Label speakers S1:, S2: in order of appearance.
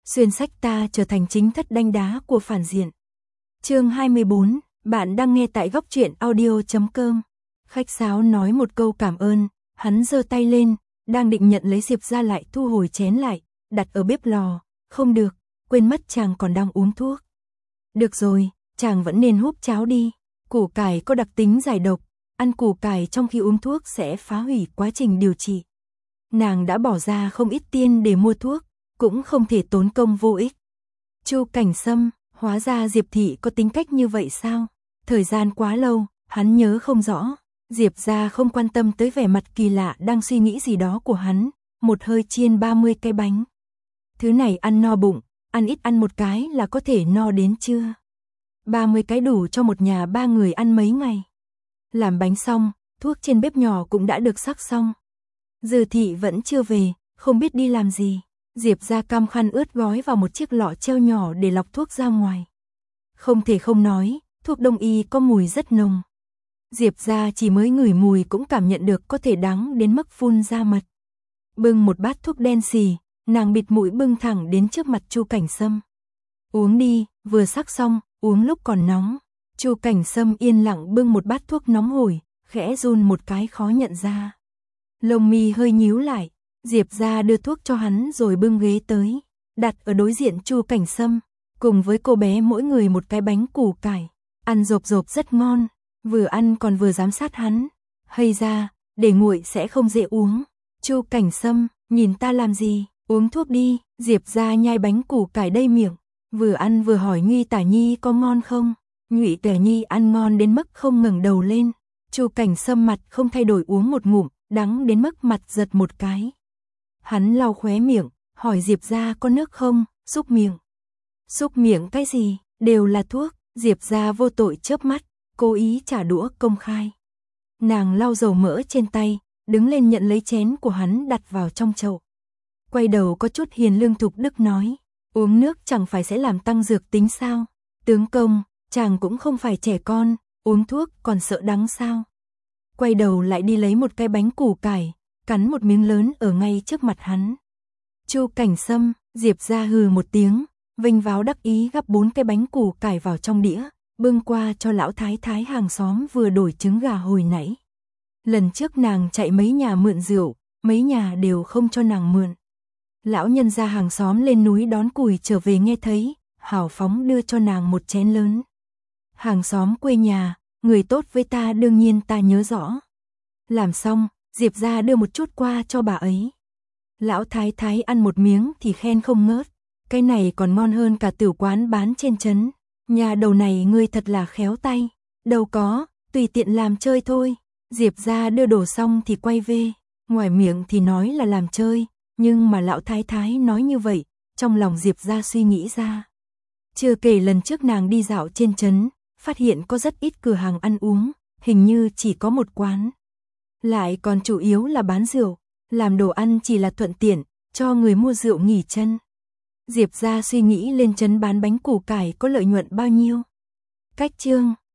S1: xuyên sách ta trở thành chính thất đanh đá của phản diện. Chương 24, bạn đang nghe tại góc truyện audio.com. Khách sáo nói một câu cảm ơn, hắn giơ tay lên, đang định nhận lấy Diệp ra lại thu hồi chén lại, đặt ở bếp lò, không được, quên mất chàng còn đang uống thuốc. Được rồi, chàng vẫn nên húp cháo đi, củ cải có đặc tính giải độc, ăn củ cải trong khi uống thuốc sẽ phá hủy quá trình điều trị. Nàng đã bỏ ra không ít tiền để mua thuốc, cũng không thể tốn công vô ích. Chu Cảnh Sâm, hóa ra Diệp thị có tính cách như vậy sao? Thời gian quá lâu, hắn nhớ không rõ. Diệp ra không quan tâm tới vẻ mặt kỳ lạ đang suy nghĩ gì đó của hắn, một hơi chiên 30 cái bánh. Thứ này ăn no bụng, ăn ít ăn một cái là có thể no đến trưa. 30 cái đủ cho một nhà 3 người ăn mấy ngày. Làm bánh xong, thuốc trên bếp nhỏ cũng đã được sắc xong. Dư thị vẫn chưa về, không biết đi làm gì. Diệp ra cam khăn ướt gói vào một chiếc lọ treo nhỏ để lọc thuốc ra ngoài. Không thể không nói, thuốc đông y có mùi rất nồng. Diệp ra chỉ mới ngửi mùi cũng cảm nhận được có thể đắng đến mức phun ra mật. Bưng một bát thuốc đen xì, nàng bịt mũi bưng thẳng đến trước mặt Chu Cảnh Sâm. Uống đi, vừa sắc xong, uống lúc còn nóng. Chu Cảnh Sâm yên lặng bưng một bát thuốc nóng hổi, khẽ run một cái khó nhận ra. Lông mi hơi nhíu lại, Diệp ra đưa thuốc cho hắn rồi bưng ghế tới, đặt ở đối diện Chu Cảnh Sâm, cùng với cô bé mỗi người một cái bánh củ cải, ăn rộp rộp rất ngon, vừa ăn còn vừa giám sát hắn. Hay ra, để nguội sẽ không dễ uống. Chu Cảnh Sâm, nhìn ta làm gì, uống thuốc đi. Diệp ra nhai bánh củ cải đầy miệng, vừa ăn vừa hỏi Ngụy Tả Nhi có ngon không. Ngụy Tả Nhi ăn ngon đến mức không ngẩng đầu lên. Chu Cảnh Sâm mặt không thay đổi uống một ngụm, đắng đến mức mặt giật một cái. Hắn lau khóe miệng, hỏi Diệp ra có nước không, xúc miệng. Xúc miệng cái gì, đều là thuốc. Diệp ra vô tội chớp mắt, cố ý trả đũa công khai. Nàng lau dầu mỡ trên tay, đứng lên nhận lấy chén của hắn đặt vào trong chậu. Quay đầu có chút hiền lương thục đức nói, uống nước chẳng phải sẽ làm tăng dược tính sao? Tướng công, chàng cũng không phải trẻ con, uống thuốc còn sợ đắng sao? Quay đầu lại đi lấy một cái bánh củ cải, cắn một miếng lớn ở ngay trước mặt hắn. Chu Cảnh Sâm, Diệp ra hừ một tiếng, vinh váo đắc ý gắp 4 cái bánh củ cải vào trong đĩa, bưng qua cho lão thái thái hàng xóm vừa đổi trứng gà hồi nãy. Lần trước nàng chạy mấy nhà mượn rượu, mấy nhà đều không cho nàng mượn. Lão nhân gia hàng xóm lên núi đón củi trở về nghe thấy, hào phóng đưa cho nàng một chén lớn. Hàng xóm quê nhà, người tốt với ta đương nhiên ta nhớ rõ. Làm xong, Diệp ra đưa một chút qua cho bà ấy. Lão thái thái ăn một miếng thì khen không ngớt, cái này còn ngon hơn cả tiểu quán bán trên trấn. Nhà đầu này ngươi thật là khéo tay. Đâu có, tùy tiện làm chơi thôi. Diệp ra đưa đồ xong thì quay về, ngoài miệng thì nói là làm chơi, nhưng mà lão thái thái nói như vậy, trong lòng Diệp ra suy nghĩ ra. Chưa kể lần trước nàng đi dạo trên trấn, phát hiện có rất ít cửa hàng ăn uống, hình như chỉ có một quán. Lại còn chủ yếu là bán rượu, làm đồ ăn chỉ là thuận tiện, cho người mua rượu nghỉ chân. Diệp ra suy nghĩ lên trấn bán bánh củ cải có lợi nhuận bao nhiêu. Cách chương